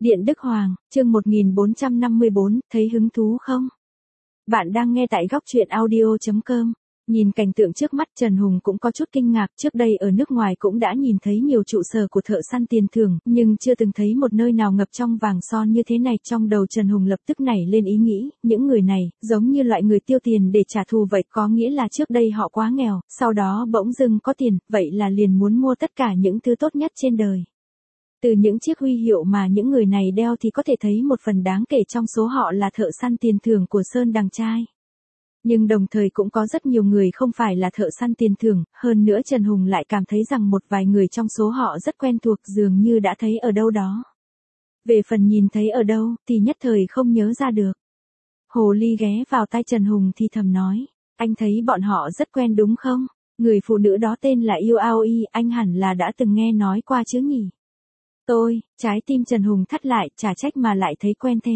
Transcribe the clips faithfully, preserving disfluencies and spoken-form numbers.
Điện Đức Hoàng, chương một nghìn bốn trăm năm mươi bốn, thấy hứng thú không? Bạn đang nghe tại góc truyện audio chấm com. Nhìn cảnh tượng trước mắt, Trần Hùng cũng có chút kinh ngạc, trước đây ở nước ngoài cũng đã nhìn thấy nhiều trụ sở của thợ săn tiền thưởng, nhưng chưa từng thấy một nơi nào ngập trong vàng son như thế này. Trong đầu Trần Hùng lập tức nảy lên ý nghĩ, những người này, giống như loại người tiêu tiền để trả thù vậy, có nghĩa là trước đây họ quá nghèo, sau đó bỗng dưng có tiền, vậy là liền muốn mua tất cả những thứ tốt nhất trên đời. Từ những chiếc huy hiệu mà những người này đeo thì có thể thấy một phần đáng kể trong số họ là thợ săn tiền thưởng của Sơn Đằng Trai. Nhưng đồng thời cũng có rất nhiều người không phải là thợ săn tiền thưởng, hơn nữa Trần Hùng lại cảm thấy rằng một vài người trong số họ rất quen thuộc, dường như đã thấy ở đâu đó. Về phần nhìn thấy ở đâu thì nhất thời không nhớ ra được. Hồ Ly ghé vào tai Trần Hùng thì thầm nói, anh thấy bọn họ rất quen đúng không? Người phụ nữ đó tên là Yêu Aoi, anh hẳn là đã từng nghe nói qua chứ nhỉ? Tôi, trái tim Trần Hùng thắt lại, chả trách mà lại thấy quen thế.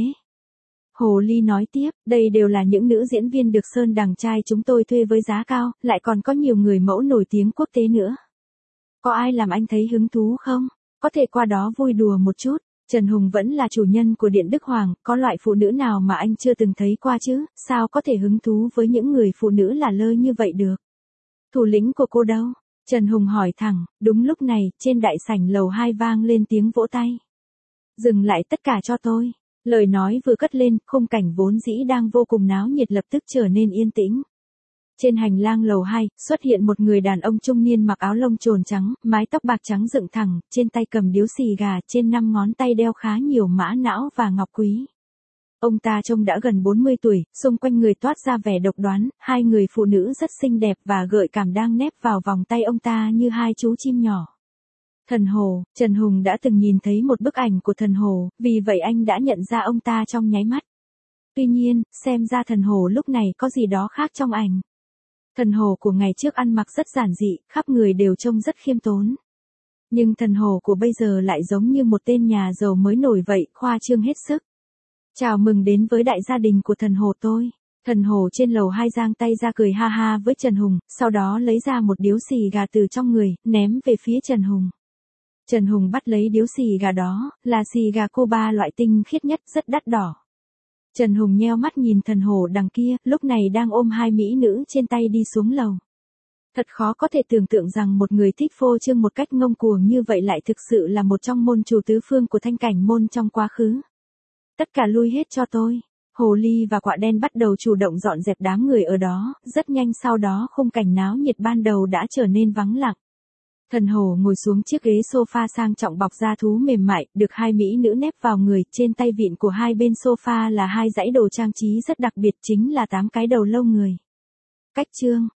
Hồ Ly nói tiếp, đây đều là những nữ diễn viên được Sơn Đằng Trai chúng tôi thuê với giá cao, lại còn có nhiều người mẫu nổi tiếng quốc tế nữa. Có ai làm anh thấy hứng thú không? Có thể qua đó vui đùa một chút. Trần Hùng vẫn là chủ nhân của Điện Đức Hoàng, có loại phụ nữ nào mà anh chưa từng thấy qua chứ, sao có thể hứng thú với những người phụ nữ là lơ như vậy được? Thủ lĩnh của cô đâu? Trần Hùng hỏi thẳng. Đúng lúc này, trên đại sảnh lầu hai vang lên tiếng vỗ tay. Dừng lại tất cả cho tôi. Lời nói vừa cất lên, khung cảnh vốn dĩ đang vô cùng náo nhiệt lập tức trở nên yên tĩnh. Trên hành lang lầu hai, xuất hiện một người đàn ông trung niên mặc áo lông trồn trắng, mái tóc bạc trắng dựng thẳng, trên tay cầm điếu xì gà, trên năm ngón tay đeo khá nhiều mã não và ngọc quý. Ông ta trông đã gần bốn mươi tuổi, xung quanh người toát ra vẻ độc đoán, hai người phụ nữ rất xinh đẹp và gợi cảm đang nép vào vòng tay ông ta như hai chú chim nhỏ. Thần Hồ, Trần Hùng đã từng nhìn thấy một bức ảnh của Thần Hồ, vì vậy anh đã nhận ra ông ta trong nháy mắt. Tuy nhiên, xem ra Thần Hồ lúc này có gì đó khác trong ảnh. Thần Hồ của ngày trước ăn mặc rất giản dị, khắp người đều trông rất khiêm tốn. Nhưng Thần Hồ của bây giờ lại giống như một tên nhà giàu mới nổi vậy, khoa trương hết sức. Chào mừng đến với đại gia đình của Thần Hồ tôi. Thần Hồ trên lầu hai giang tay ra cười ha ha với Trần Hùng, sau đó lấy ra một điếu xì gà từ trong người, ném về phía Trần Hùng. Trần Hùng bắt lấy điếu xì gà đó, là xì gà Cuba loại tinh khiết nhất, rất đắt đỏ. Trần Hùng nheo mắt nhìn Thần Hồ đằng kia, lúc này đang ôm hai mỹ nữ trên tay đi xuống lầu. Thật khó có thể tưởng tượng rằng một người thích phô trương một cách ngông cuồng như vậy lại thực sự là một trong môn chủ tứ phương của Thanh Cảnh môn trong quá khứ. Tất cả lui hết cho tôi. Hồ Ly và Quạ Đen bắt đầu chủ động dọn dẹp đám người ở đó, rất nhanh sau đó khung cảnh náo nhiệt ban đầu đã trở nên vắng lặng. Thần Hồ ngồi xuống chiếc ghế sofa sang trọng bọc da thú mềm mại, được hai mỹ nữ nép vào người, trên tay vịn của hai bên sofa là hai dãy đồ trang trí rất đặc biệt, chính là tám cái đầu lâu người. Cách chương,